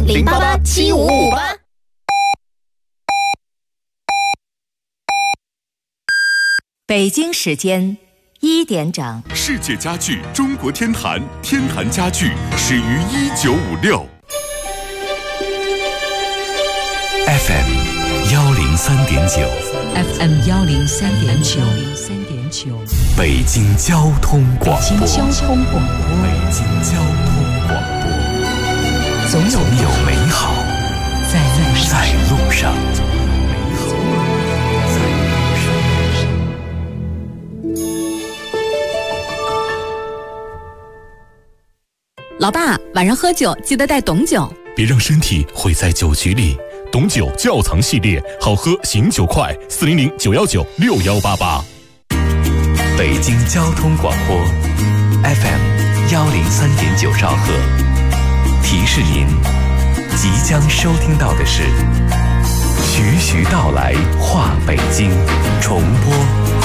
0887558。 北京时间1点整， 世界家具中国天坛，天坛家具始于1956。 FM 103.9 FM 103.9， 北京交通广播。 北京交通广播，总有美好在路上。 老爸，晚上喝酒记得带董酒， 别让身体毁在酒局里。董酒窖藏系列，好喝醒酒快，400-919-6188。 北京交通广播 FM 103.9兆赫，提示您，即将收听到的是徐徐道来话北京重播。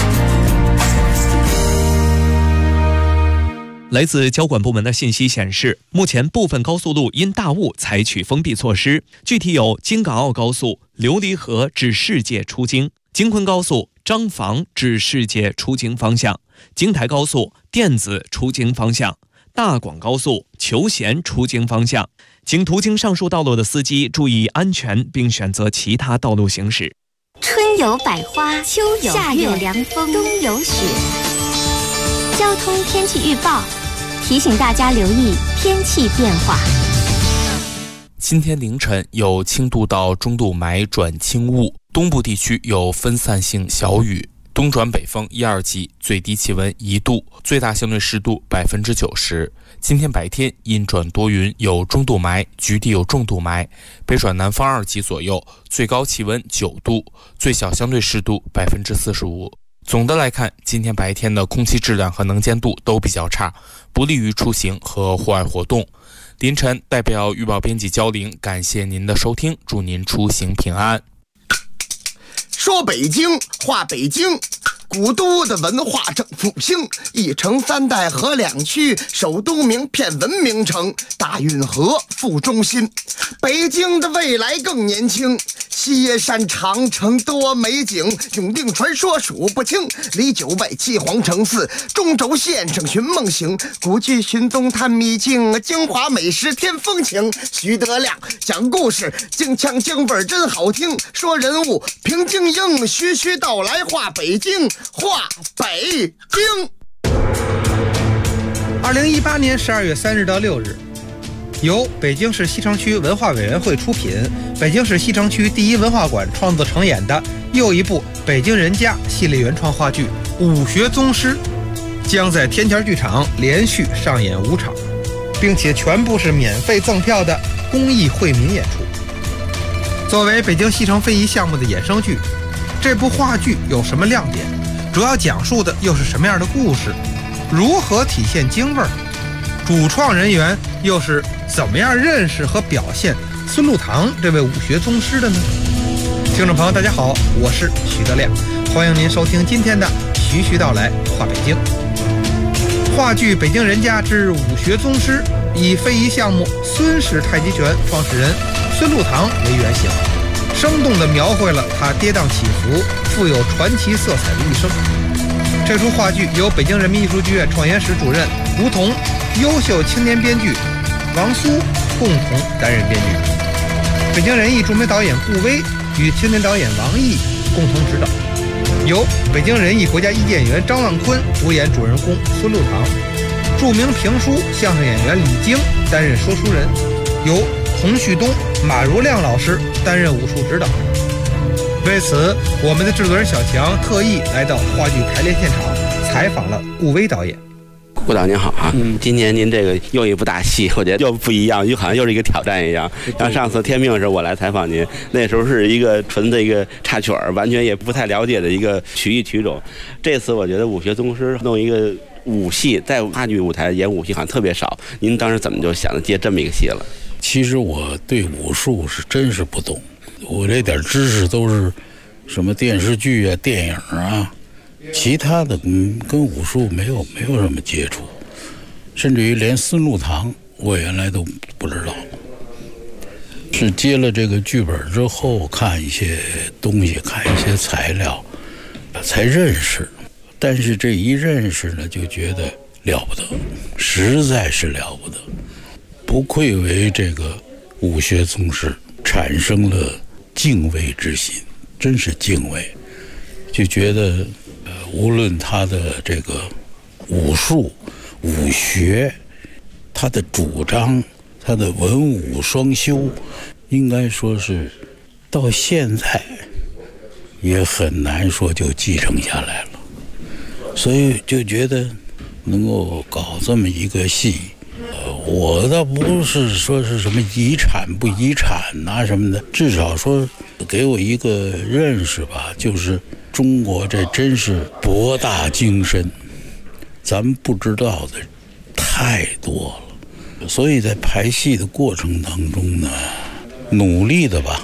来自交管部门的信息显示，目前部分高速路因大雾采取封闭措施，具体有京港澳高速琉璃河至世界出京、京昆高速张坊至世界出京方向、京台高速电子出京方向、大广高速求贤出京方向。请途经上述道路的司机注意安全，并选择其他道路行驶。 春有百花，秋有夏有凉风，冬有雪。交通天气预报提醒大家留意天气变化。 今天凌晨有轻度到中度霾转轻雾，东部地区有分散性小雨，东转北风1、2级，最低气温1度，最大相对湿度90%。今天白天阴转多云，有中度霾，局地有重度霾，北转南风2级左右，最高气温9度，最小相对湿度45%。总的来看，今天白天的空气质量和能见度都比较差，不利于出行和户外活动。凌晨代表预报编辑焦玲感谢您的收听，祝您出行平安。 说北京话北京，古都的文化正复兴，一城3代和2区，首都名片文明城，大运河副中心。北京的未来更年轻，西山长城多美景，永定传说数不清，离9外7皇城4，中轴线上寻梦行，古剧寻踪探秘境，京华美食添风情。徐德亮讲故事，京腔京味真好听，说人物平静英，徐徐道来话北京，话北京。 2018年12月3日到6日，由北京市西城区文化委员会出品，北京市西城区第一文化馆创作承演的又一部北京人家系列原创话剧《武学宗师》，将在天桥剧场连续上演5场，并且全部是免费赠票的公益惠民演出。作为北京西城非遗项目的衍生剧，这部话剧有什么亮点？主要讲述的又是什么样的故事？如何体现京味儿？主创人员又是怎么样认识和表现孙禄堂这位武学宗师的呢？听众朋友大家好，我是徐德亮，欢迎您收听今天的徐徐道来话北京。话剧《北京人家之武学宗师》以非遗项目孙氏太极拳创始人孙禄堂为原型，生动地描绘了他跌宕起伏、富有传奇色彩的一生。这出话剧由北京人民艺术剧院创研室主任吴彤、优秀青年编剧王苏共同担任编剧，北京人艺著名导演顾威与青年导演王毅共同指导，由北京人艺国家一级演员张万坤主演主人公孙禄堂，著名评书相声演员李菁担任说书人，由洪旭东、马如亮老师担任武术指导。为此，我们的制作人小强特意来到话剧排练现场，采访了顾威导演。 顾导您好啊，今年您这个又一部大戏，我觉得又不一样，又好像又是一个挑战一样。像上次天命的时候我来采访您，那时候是一个纯的一个插曲儿，完全也不太了解的一个曲艺曲种。这次我觉得武学宗师弄一个武戏，在话剧舞台演武戏好像特别少。您当时怎么就想着接这么一个戏了？ 其实我对武术是真是不懂，我这点知识都是什么电视剧啊、电影啊，其他的跟武术没有什么接触，甚至于连孙禄堂我原来都不知道。 是接了这个剧本之后，看一些东西，看一些材料，才认识。但是这一认识呢，就觉得了不得，实在是了不得，不愧为这个武学宗师，产生了敬畏之心，真是敬畏。就觉得无论他的这个武术、武学，他的主张，他的文武双修，应该说是到现在也很难说就继承下来了。所以就觉得能够搞这么一个戏，我倒不是说是什么遗产不遗产啊什么的，至少说给我一个认识吧，就是中国这真是博大精深，咱们不知道的太多了。所以在排戏的过程当中呢，努力的吧，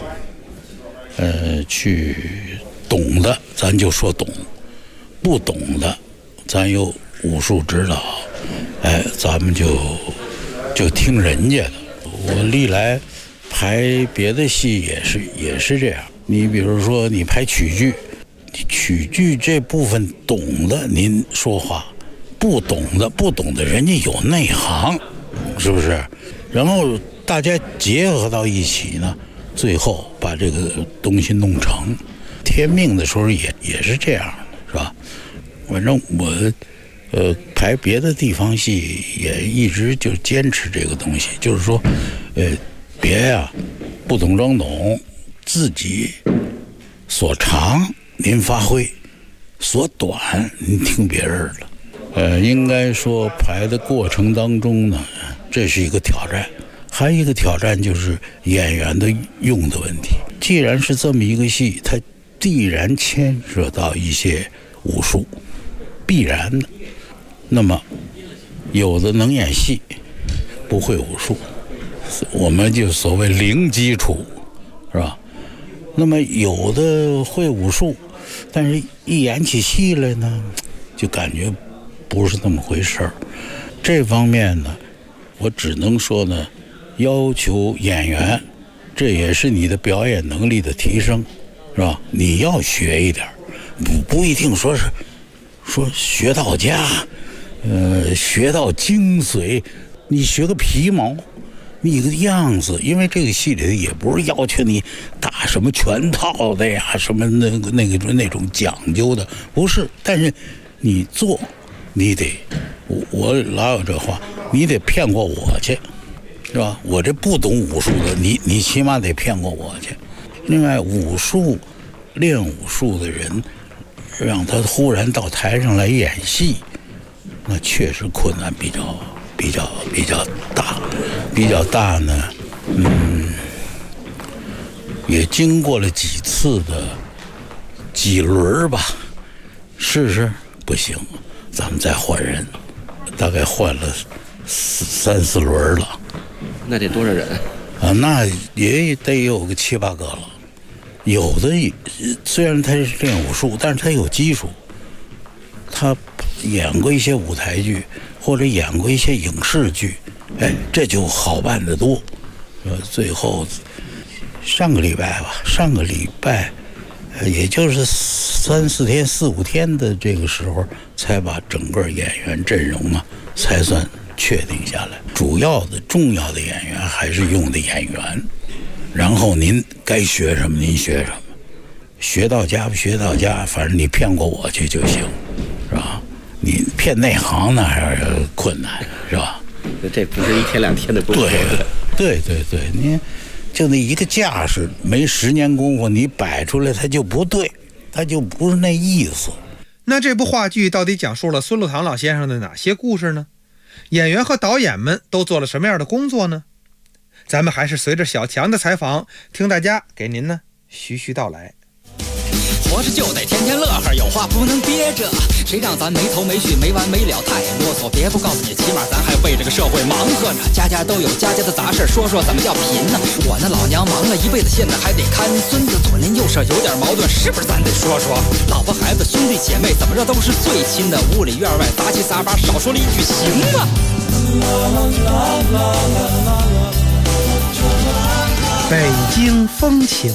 去懂的咱就说懂，不懂的咱有武术指导，咱们就听人家的。我历来排别的戏也是这样。你比如说你排曲剧这部分懂的您说话，不懂的人家有内行，是不是？然后大家结合到一起呢，最后把这个东西弄成。天命的时候也是这样，是吧？反正我排别的地方戏也一直就坚持这个东西，就是说别呀不懂装懂，自己所长您发挥，所短您听别人的。应该说排的过程当中呢，这是一个挑战，还有一个挑战就是演员的用的问题。既然是这么一个戏，它必然牵涉到一些武术，必然的。那么有的能演戏，不会武术，我们就所谓零基础，是吧？那么有的会武术，但是一演起戏来呢，就感觉不是那么回事儿。这方面呢，我只能说呢，要求演员，这也是你的表演能力的提升，是吧？你要学一点，不一定说学到家，学到精髓，你学个皮毛，你个样子。因为这个戏里也不是要求你打什么全套的呀，什么那种讲究的，不是。但是你做，你得，我老有这话，你得骗过我去，是吧？我这不懂武术的，你起码得骗过我去。另外，练武术的人，让他忽然到台上来演戏，那确实困难比较大呢。也经过了几次的几轮吧，试试不行，咱们再换人，大概换了3、4轮了。 那得多少人啊？那也得有个7、8个了。有的虽然他是练武术，但是他有基础，他演过一些舞台剧，或者演过一些影视剧，这就好办得多。最后上个礼拜也就是3、4天、4、5天的这个时候，才把整个演员阵容啊才算确定下来。主要的重要的演员还是用的演员，然后您该学什么您学什么，学到家不学到家，反正你骗过我去就行，是吧？你骗内行呢还是困难，是吧？ 这不是1天2天的功夫。 对，你就那一个架势，没10年功夫，你摆出来它就不对，它就不是那意思。 那这部话剧到底讲述了孙禄堂老先生的哪些故事呢？演员和导演们都做了什么样的工作呢？咱们还是随着小强的采访，听大家给您呢徐徐道来。 活着就得天天乐呵，有话不能憋着，谁让咱没头没绪没完没了太啰嗦。别不告诉你，起码咱还为这个社会忙活呢。家家都有家家的杂事，说怎么叫贫呢？我那老娘忙了一辈子，现在还得看孙子，左邻右舍有点矛盾，是不是咱得说？老婆孩子兄弟姐妹怎么着都是最亲的，屋里院外杂七杂八，少说了一句行吗？ 北京风情。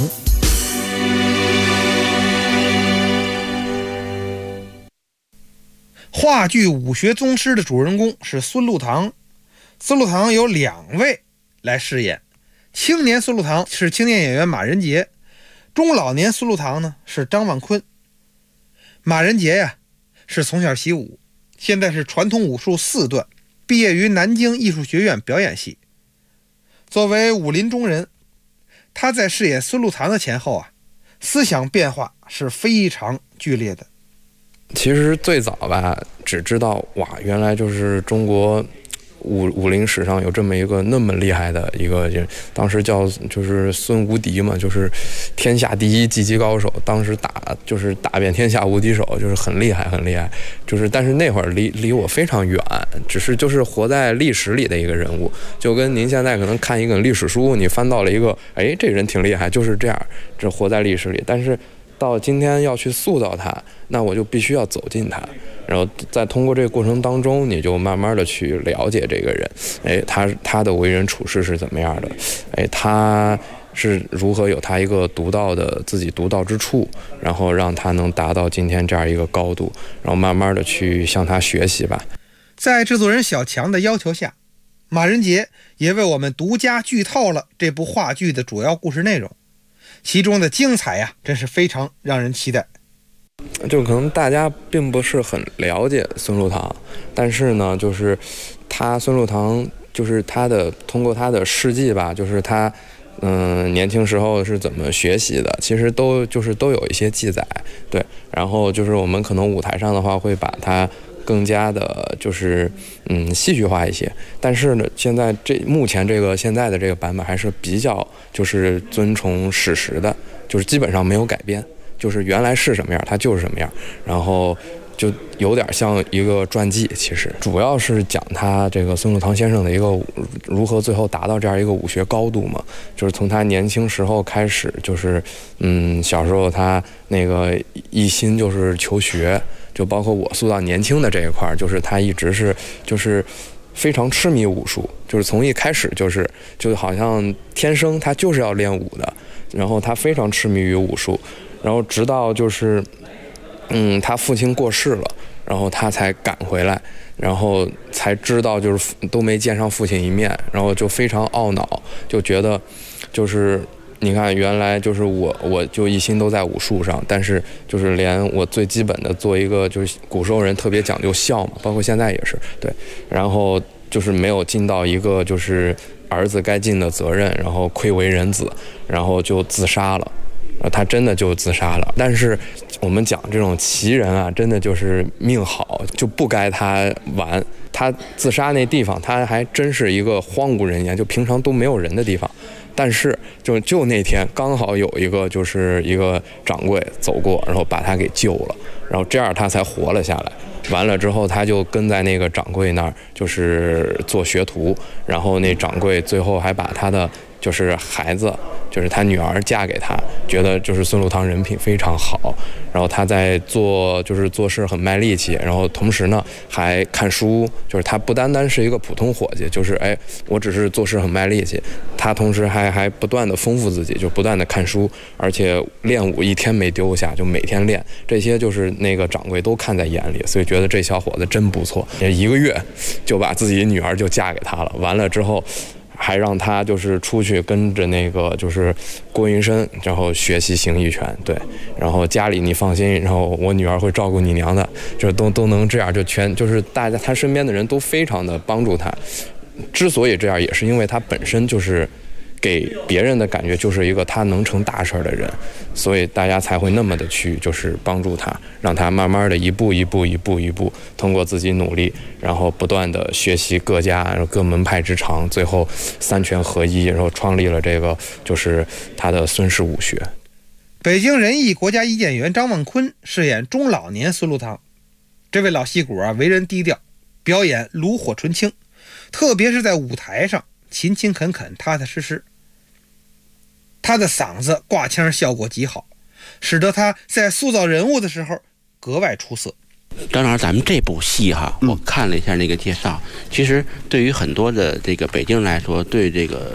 话剧武学宗师的主人公是孙禄堂，孙禄堂有2位来饰演，青年孙禄堂是青年演员马仁杰，中老年孙禄堂呢是张万坤。马仁杰呀是从小习武，现在是传统武术4段，毕业于南京艺术学院表演系。作为武林中人，他在饰演孙禄堂的前后啊，思想变化是非常剧烈的。 其实最早吧，只知道哇，原来就是中国武林史上有这么一个那么厉害的一个，当时就是孙无敌嘛，就是天下第一击击高手，当时就是打遍天下无敌手，就是很厉害很厉害。就是但是那会儿离我非常远，只是就是活在历史里的一个人物，就跟您现在可能看一个历史书，你翻到了一个，哎，这人挺厉害，就是这样，这活在历史里。但是到今天要去塑造他，那我就必须要走进他，然后再通过这个过程当中，你就慢慢的去了解这个人，哎，他的为人处事是怎么样的，哎，他是如何有他一个自己独到之处，然后让他能达到今天这样一个高度，然后慢慢的去向他学习吧。 在制作人小强的要求下，马仁杰也为我们独家剧透了这部话剧的主要故事内容，其中的精彩呀，真是非常让人期待。 就可能大家并不是很了解孙禄堂，但是呢，就是孙禄堂就是通过他的事迹吧，就是他年轻时候是怎么学习的，其实都有一些记载，对。然后就是我们可能舞台上的话会把它更加的就是戏剧化一些，但是呢，目前现在的这个版本还是比较就是遵从史实的，就是基本上没有改编，就是原来是什么样它就是什么样，然后就有点像一个传记。其实主要是讲他这个孙禄堂先生的一个如何最后达到这样一个武学高度嘛，就是从他年轻时候开始，就是小时候他那个一心就是求学，就包括我塑造年轻的这一块，就是他一直是就是非常痴迷武术，就是从一开始就好像天生他就是要练武的，然后他非常痴迷于武术，然后直到就是他父亲过世了，然后他才赶回来，然后才知道就是都没见上父亲一面，然后就非常懊恼，就觉得就是你看原来就是我就一心都在武术上，但是就是连我最基本的做一个就是古时候人特别讲究孝嘛，包括现在也是对，然后就是没有尽到一个就是儿子该尽的责任，然后愧为人子，然后就自杀了。他真的就自杀了。但是我们讲这种奇人啊，真的就是命好，就不该他完。他自杀那地方，他还真是一个荒无人烟，就平常都没有人的地方。但是就那天刚好有一个就是一个掌柜走过，然后把他给救了，然后这样他才活了下来。完了之后，他就跟在那个掌柜那儿，就是做学徒。然后那掌柜最后还把他的就是孩子，就是他女儿嫁给他，觉得就是孙禄堂人品非常好。然后他在做事很卖力气，然后同时呢还看书，就是他不单单是一个普通伙计，就是我只是做事很卖力气，他同时还不断的丰富自己，就不断的看书，而且练武一天没丢下，就每天练，这些就是那个掌柜都看在眼里，所以觉得这小伙子真不错，也1个月就把自己女儿就嫁给他了。完了之后还让他就是出去跟着那个就是郭云深，然后学习形意拳，对，然后家里你放心，然后我女儿会照顾你娘的，就都能这样，就是大家他身边的人都非常的帮助他。之所以这样，也是因为他本身就是给别人的感觉就是一个他能成大事的人，所以大家才会那么的去就是帮助他，让他慢慢的一步一步通过自己努力，然后不断的学习各家各门派之长，最后3权合一，然后创立了这个就是他的孙氏武学。 北京人艺国家一检员张万坤饰演中老年孙禄堂。这位老戏骨为人低调，表演炉火纯青，特别是在舞台上勤勤恳恳踏踏实实。他的嗓子挂腔效果极好，使得他在塑造人物的时候格外出色。 张老师，咱们这部戏我看了一下那个介绍，其实对于很多的这个北京人来说，对这个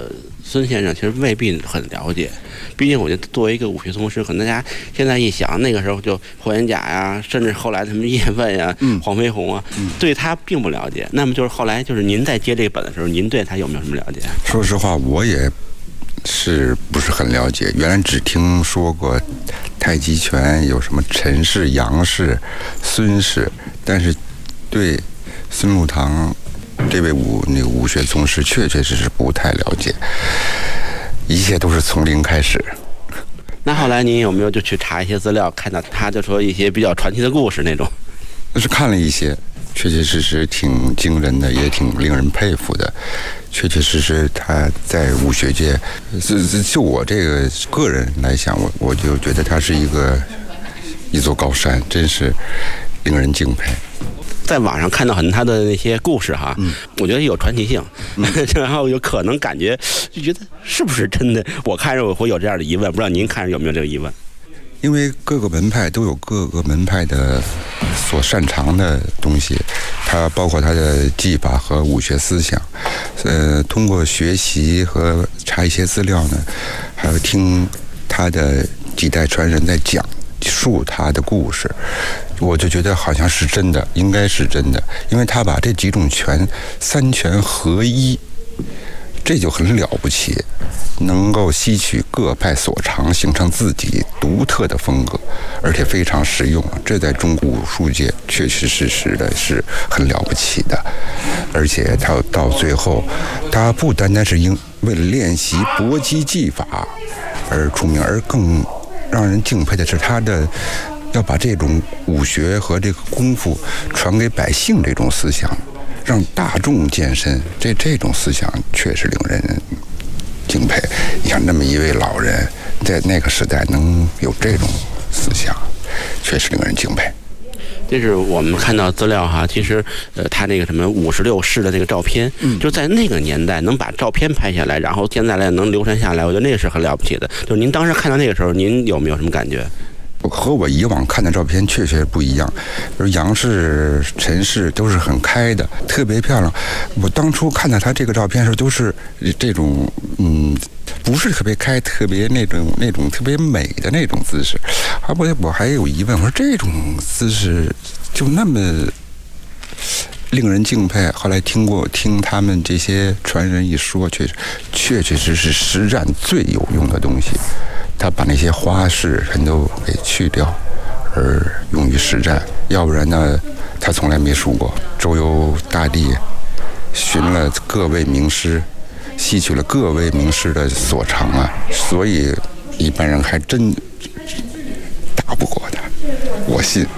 孙先生其实未必很了解，毕竟我觉得作为一个武学宗师，可能大家现在一想，那个时候就霍元甲呀，甚至后来他们叶问呀、黄飞鸿啊，对他并不了解。那么就是后来就是您在接这个本的时候，您对他有没有什么了解？ 说实话，我也是不是很了解，原来只听说过太极拳有什么陈氏、杨氏、孙氏，但是对孙禄堂这位武学宗师确实是不太了解，一切都是从零开始。 那后来您有没有就去查一些资料，看到他就说一些比较传奇的故事那种？ 那是看了一些，确确实实挺惊人的，也挺令人佩服的。确确实实他在武学界，就我这个个人来讲，我就觉得他是一座高山，真是令人敬佩。 在网上看到很多他的那些故事哈，我觉得有传奇性，然后有可能感觉就觉得是不是真的？我看着我会有这样的疑问，不知道您看着有没有这个疑问？ 因为各个门派都有各个门派的所擅长的东西，它包括它的技法和武学思想。通过学习和查一些资料呢，还有听他的几代传人在讲述他的故事，我就觉得好像是真的，应该是真的，因为他把这几种拳三拳合一，这就很了不起，能够吸取各派所长，形成自己独特的风格，而且非常实用。这在中国武术界确确实实的是很了不起的。而且他到最后，他不单单是为了练习搏击技法而出名，而更让人敬佩的是他的要把这种武学和这个功夫传给百姓这种思想，让大众健身，这种思想确实令人敬佩。你像那么一位老人，在那个时代能有这种思想，确实令人敬佩。 这是我们看到资料哈，其实他那个什么56式的那个照片，就在那个年代能把照片拍下来，然后现在能流传下来，我觉得那个是很了不起的。就是您当时看到那个时候，您有没有什么感觉？ 和我以往看的照片确实不一样，比如杨氏、陈氏都是很开的，特别漂亮。我当初看到他这个照片的时候，都是这种不是特别开，特别那种特别美的那种姿势。我还有疑问，我说这种姿势就那么令人敬佩。后来听他们这些传人一说，确实是实战最有用的东西。他把那些花式全都给去掉，而用于实战。要不然呢，他从来没输过。周游大地，寻了各位名师，吸取了各位名师的所长啊，所以一般人还真打不过他，我信。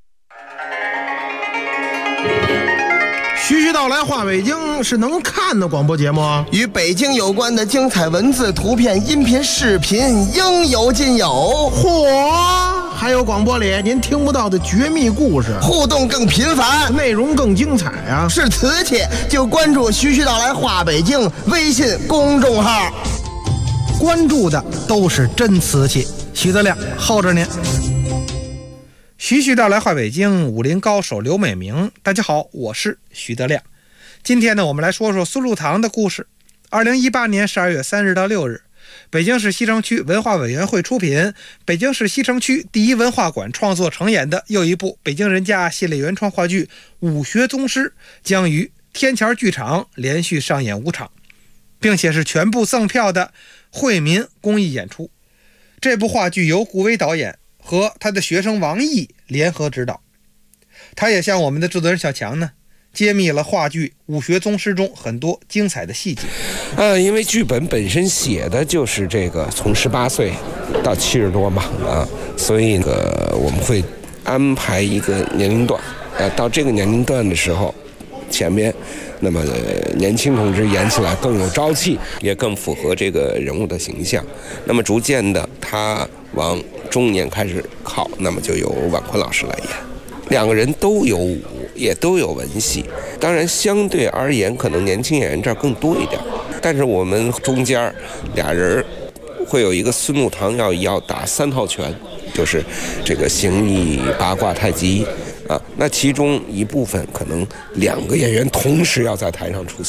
徐徐道来话北京是能看的广播节目， 与北京有关的精彩文字、图片、音频、视频应有尽有。 嚯！还有广播里您听不到的绝密故事， 互动更频繁， 内容更精彩啊！ 是瓷器就关注徐徐道来话北京微信公众号， 关注的都是真瓷器。徐德亮候着您。徐徐道来话北京，武林高手刘美明。大家好，我是徐德亮。今天呢，我们来说说孙禄堂的故事。2018年12月3日到6日，北京市西城区文化委员会出品，北京市西城区第一文化馆创作承演的又一部北京人家系列原创话剧《武学宗师》将于天桥剧场连续上演5场，并且是全部赠票的惠民公益演出。这部话剧由顾威导演和他的学生王毅联合指导，他也向我们的制作人小强呢揭秘了话剧《武学宗师》中很多精彩的细节。 因为剧本本身写的就是这个从18岁到70多嘛所以我们会安排一个年龄段，到这个年龄段的时候，前面那么年轻同志演起来更有朝气，也更符合这个人物的形象。那么逐渐的，他往中年开始靠，那么就由婉坤老师来演。两个人都有武，也都有文戏，当然相对而言，可能年轻演员这儿更多一点。但是我们中间俩人会有一个孙禄堂要打3套拳，就是这个形意、八卦、太极。那其中一部分可能2个演员同时要在台上出现，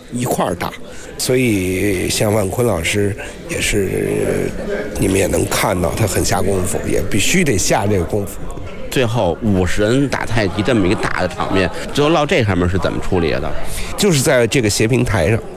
一块儿打。所以像万坤老师也是，你们也能看到他很下功夫，也必须得下这个功夫。 最后50人打太极这么一个大的场面，最后落这上面是怎么处理的？ 就是在这个斜平台上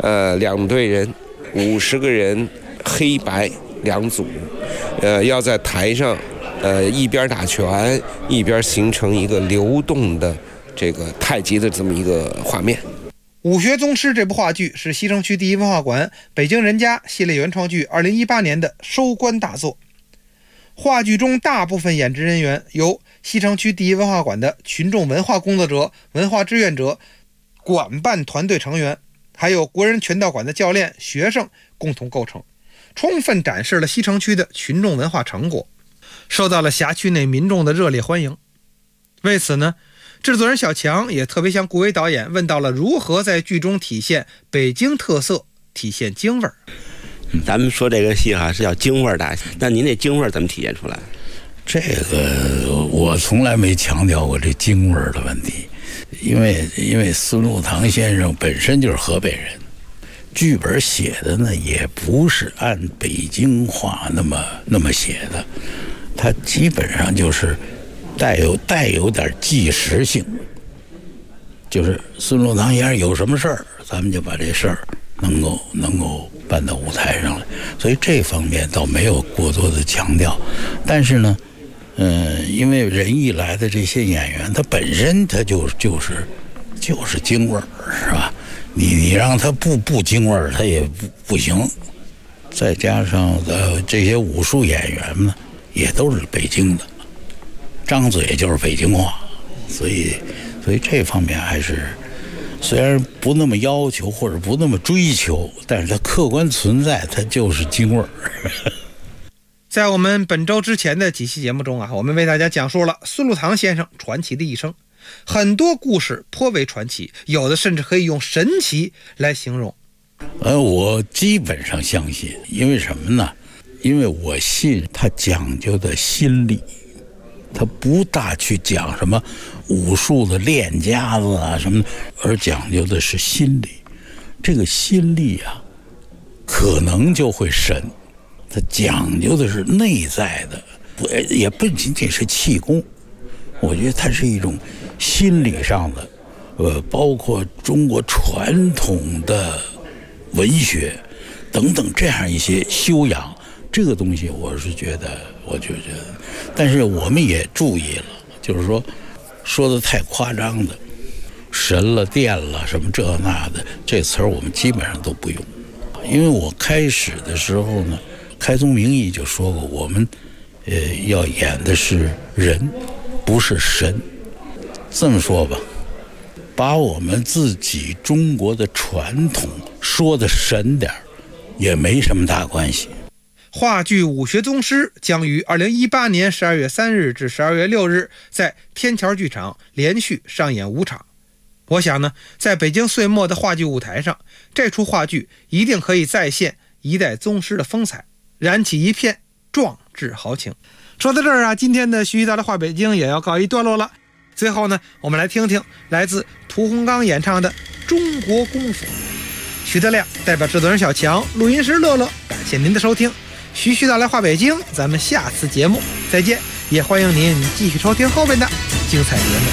，2队人50个人，黑白2组，要在台上一边打拳一边形成一个流动的这个太极的这么一个画面。 武学宗师这部话剧是西城区第一文化馆北京人家系列原创剧2018年的收官大作。话剧中大部分演职人员由西城区第一文化馆的群众文化工作者、文化志愿者、馆办团队成员，还有国人拳道馆的教练、学生共同构成，充分展示了西城区的群众文化成果，受到了辖区内民众的热烈欢迎。为此呢，制作人小强也特别向顾伟导演问到了如何在剧中体现北京特色，体现京味儿。 咱们说这个戏是叫京味儿大戏，那您这京味儿怎么体现出来？ 这个我从来没强调过这京味儿的问题，因为孙禄堂先生本身就是河北人，剧本写的呢也不是按北京话那么写的，它基本上就是带有点纪实性，就是孙禄堂先生有什么事儿，咱们就把这事儿能够搬到舞台上来，所以这方面倒没有过多的强调。但是呢，因为仁义来的这些演员，他本身他就是京味儿，是吧？你让他不京味儿，他也不行。再加上这些武术演员呢，也都是北京的，张嘴就是北京话，所以这方面还是虽然不那么要求或者不那么追求，但是它客观存在，它就是京味儿。 在我们本周之前的几期节目中我们为大家讲述了孙禄堂先生传奇的一生，很多故事颇为传奇，有的甚至可以用神奇来形容。 我基本上相信，因为什么呢？因为我信他讲究的心理，他不大去讲什么武术的练家子什么的，而讲究的是心理。这个心理可能就会神，他讲究的是内在的，也不仅仅是气功，我觉得它是一种心理上的，包括中国传统的文学等等这样一些修养，这个东西我觉得，但是我们也注意了，就是说的太夸张的，神了、电了什么这那的，这词儿我们基本上都不用。因为我开始的时候呢，开宗明义就说过，我们要演的是人，不是神。这么说吧，把我们自己中国的传统说的神点也没什么大关系。 话剧《武学宗师》将于2018年12月3日至12月6日在天桥剧场连续上演5场。我想呢，在北京岁末的话剧舞台上，这出话剧一定可以再现一代宗师的风采，燃起一片壮志豪情。说到这儿今天的徐徐道来话北京也要告一段落了。最后呢，我们来听听来自屠洪刚演唱的《中国功夫》。徐德亮代表制作人小强，录音师乐乐，感谢您的收听。徐徐道来话北京，咱们下次节目再见，也欢迎您继续收听后面的精彩节目。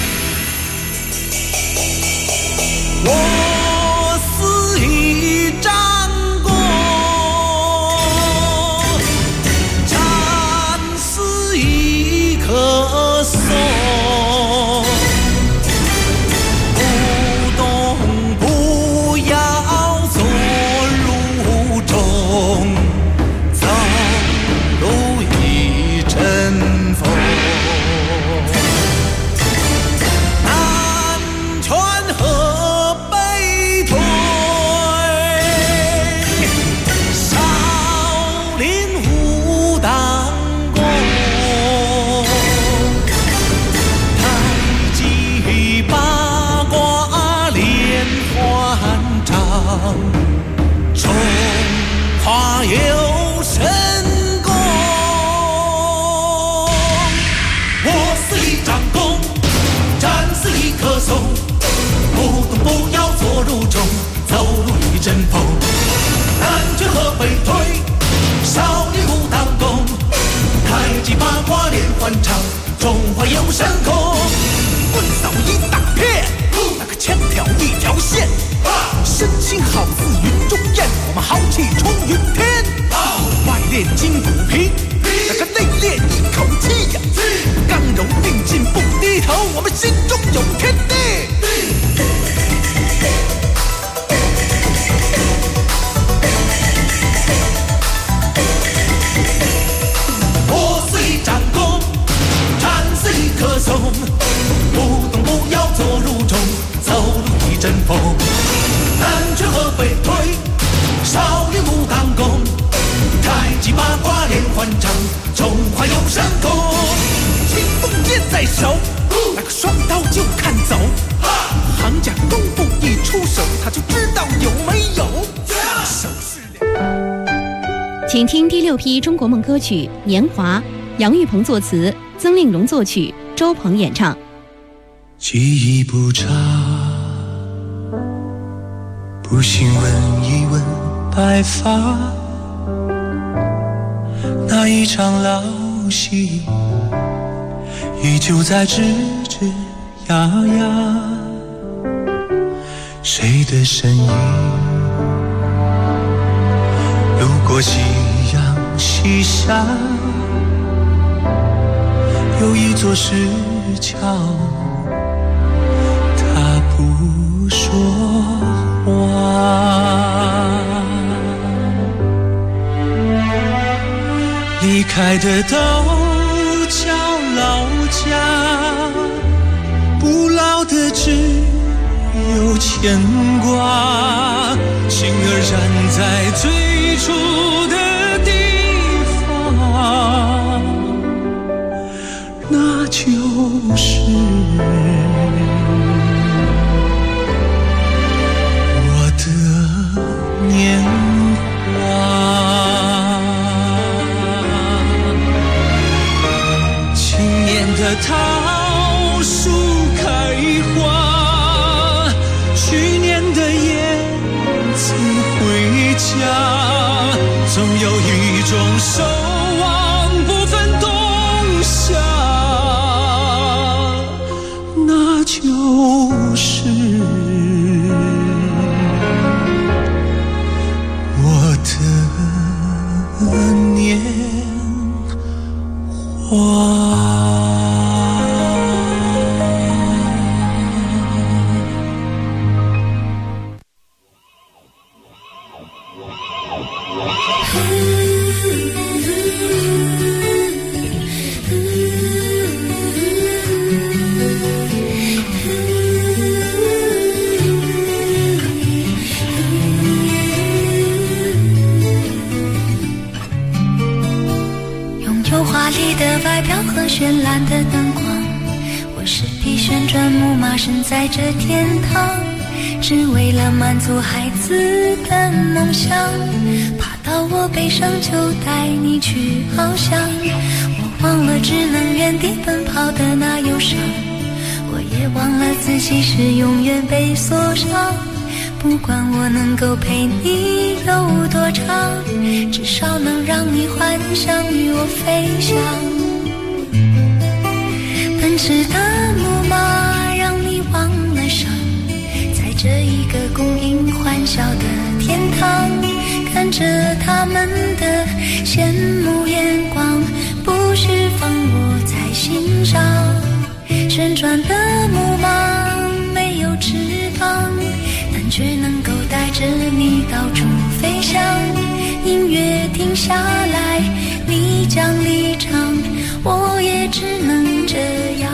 我是一张弓，战是一棵松，不动不要坐如钟，走路一阵风。南拳和北腿，少林武当功，太极八卦连环掌，中华有神功。我是一张弓，战是一棵松，不动不要坐如钟， 走路一阵风。南拳和北腿，少林武当功，太极八卦连环掌，中华有神功。棍扫一大片，那个枪挑一条线，身形好似云中雁，我们豪气冲云天。外练筋骨皮，那个内练一口气呀，刚柔并进不低头，我们心中有天地。我是一张弓，战是一棵松，不动不摇坐如钟，走路一阵风。南拳和北腿，少林武当功，太极八卦连环掌，中华有神功。青锋剑在手，那个双刀就看走。行家功夫一出手，他就知道有没有。手势请听第6批中国梦歌曲《年华》，杨玉鹏作词，曾令荣作曲，周鹏演唱。 记忆不差，不信问一问白发，那一场老戏依旧在吱吱呀呀，谁的身影路过夕阳西下，有一座石桥，他不说话。离开的都叫老家，不老的只有牵挂，心儿燃在最初的地方，那就是我的年华。今年的桃树开花，去年的燕子回家，总有一种守望不分冬夏，那就是我的年华。 绚烂的灯光，我是匹旋转木马，身在这天堂，只为了满足孩子的梦想，爬到我背上就带你去翱翔。我忘了只能原地奔跑的那忧伤，我也忘了自己是永远被锁上。不管我能够陪你有多长，至少能让你幻想与我飞翔。奔驰的木马让你忘了伤，在这一个供应欢笑的天堂，看着他们的羡慕眼光，不释放我在心上。旋转的木马没有翅膀，但却能够带着你到处飞翔。音乐停下来，你将离场，我也只能这样。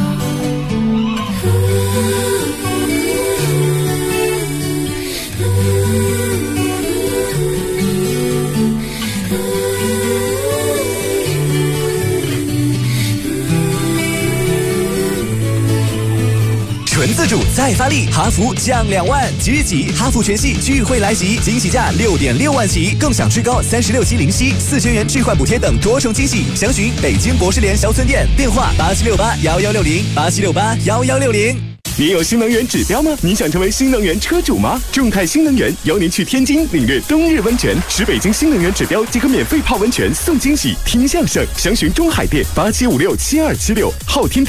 纯自主再发力，哈弗降2万，即日起哈弗全系钜惠来袭，惊喜价6.6万起，更享最高36期零息，4000元置换补贴等多重惊喜。详询北京博士联销村店，电话87681160，87681160。 您有新能源指标吗？您想成为新能源车主吗？众泰新能源邀您去天津领略冬日温泉，使北京新能源指标即可免费泡温泉送惊喜，听相声，详询中海店87567276，昊天。